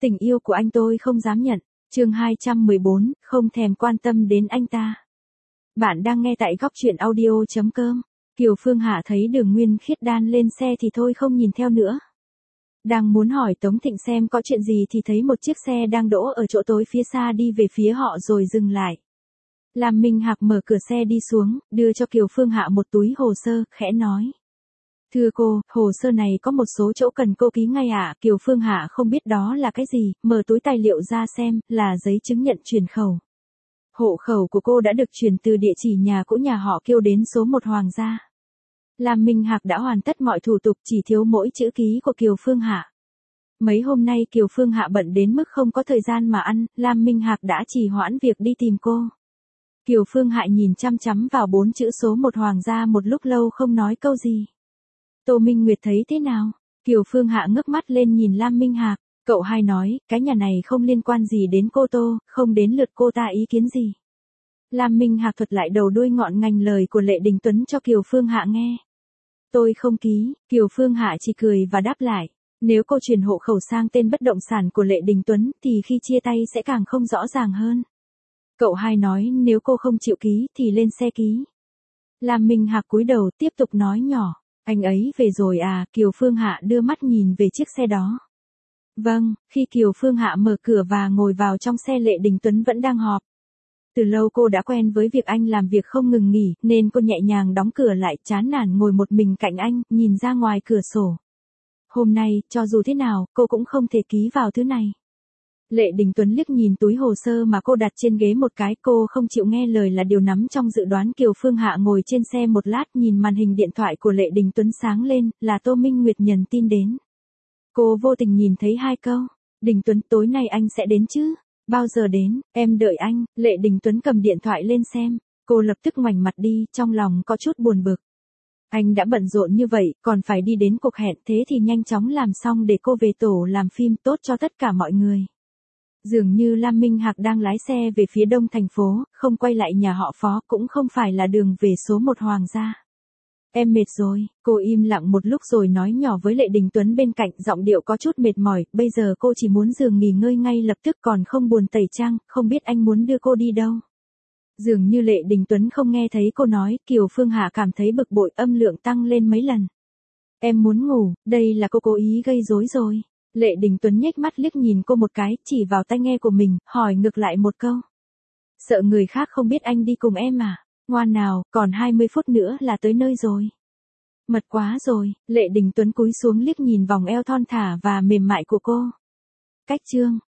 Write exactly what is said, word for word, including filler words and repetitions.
Tình yêu của anh tôi không dám nhận. Chương hai trăm mười bốn, không thèm quan tâm đến anh ta. Bạn đang nghe tại góc truyện audio chấm com. Kiều Phương Hạ thấy Đường Nguyên Khiết đan lên xe thì thôi không nhìn theo nữa. Đang muốn hỏi Tống Thịnh xem có chuyện gì thì thấy một chiếc xe đang đỗ ở chỗ tối phía xa đi về phía họ rồi dừng lại. Lam Minh Hạc mở cửa xe đi xuống, đưa cho Kiều Phương Hạ một túi hồ sơ, khẽ nói. Thưa cô, hồ sơ này có một số chỗ cần cô ký ngay ạ. À? Kiều Phương Hạ không biết đó là cái gì, mở túi tài liệu ra xem, là giấy chứng nhận chuyển khẩu. Hộ khẩu của cô đã được chuyển từ địa chỉ nhà cũ nhà họ Kiều đến số một Hoàng gia. Lam Minh Hạc đã hoàn tất mọi thủ tục, chỉ thiếu mỗi chữ ký của Kiều Phương Hạ. Mấy hôm nay Kiều Phương Hạ bận đến mức không có thời gian mà ăn, Lam Minh Hạc đã trì hoãn việc đi tìm cô. Kiều Phương Hạ nhìn chăm chăm vào bốn chữ số một Hoàng gia một lúc lâu không nói câu gì. Tô Minh Nguyệt thấy thế nào? Kiều Phương Hạ ngước mắt lên nhìn Lam Minh Hạc. Cậu hai nói, cái nhà này không liên quan gì đến cô Tô, không đến lượt cô ta ý kiến gì. Lam Minh Hạc thuật lại đầu đuôi ngọn ngành lời của Lệ Đình Tuấn cho Kiều Phương Hạ nghe. Tôi không ký. Kiều Phương Hạ chỉ cười và đáp lại. Nếu cô chuyển hộ khẩu sang tên bất động sản của Lệ Đình Tuấn thì khi chia tay sẽ càng không rõ ràng hơn. Cậu hai nói nếu cô không chịu ký thì lên xe ký. Lam Minh Hạc cúi đầu tiếp tục nói nhỏ. Anh ấy về rồi à? Kiều Phương Hạ đưa mắt nhìn về chiếc xe đó. Vâng, khi Kiều Phương Hạ mở cửa và ngồi vào trong xe Lệ Đình Tuấn vẫn đang họp. Từ lâu cô đã quen với việc anh làm việc không ngừng nghỉ, nên cô nhẹ nhàng đóng cửa lại, chán nản ngồi một mình cạnh anh, nhìn ra ngoài cửa sổ. Hôm nay, cho dù thế nào, cô cũng không thể ký vào thứ này. Lệ Đình Tuấn liếc nhìn túi hồ sơ mà cô đặt trên ghế một cái, cô không chịu nghe lời là điều nằm trong dự đoán. Kiều Phương Hạ ngồi trên xe một lát, nhìn màn hình điện thoại của Lệ Đình Tuấn sáng lên, là Tô Minh Nguyệt nhắn tin đến. Cô vô tình nhìn thấy hai câu. Đình Tuấn, tối nay anh sẽ đến chứ? Bao giờ đến? Em đợi anh. Lệ Đình Tuấn cầm điện thoại lên xem. Cô lập tức ngoảnh mặt đi, trong lòng có chút buồn bực. Anh đã bận rộn như vậy, còn phải đi đến cuộc hẹn, thế thì nhanh chóng làm xong để cô về tổ làm phim, tốt cho tất cả mọi người. Dường như Lam Minh Hạc đang lái xe về phía đông thành phố, không quay lại nhà họ Phó, cũng không phải là đường về số một Hoàng gia. Em mệt rồi. Cô im lặng một lúc rồi nói nhỏ với Lệ Đình Tuấn bên cạnh, giọng điệu có chút mệt mỏi. Bây giờ cô chỉ muốn giường nghỉ ngơi ngay lập tức, còn không buồn tẩy trang. Không biết anh muốn đưa cô đi đâu? Dường như Lệ Đình Tuấn không nghe thấy cô nói. Kiều Phương Hạ cảm thấy bực bội, âm lượng tăng lên mấy lần. Em muốn ngủ. Đây là cô cố ý gây rối rồi. Lệ Đình Tuấn nhếch mắt liếc nhìn cô một cái, chỉ vào tai nghe của mình, hỏi ngược lại một câu. Sợ người khác không biết anh đi cùng em à? Ngoan nào, còn hai mươi phút nữa là tới nơi rồi. Mật quá rồi. Lệ Đình Tuấn cúi xuống liếc nhìn vòng eo thon thả và mềm mại của cô. Cách chương.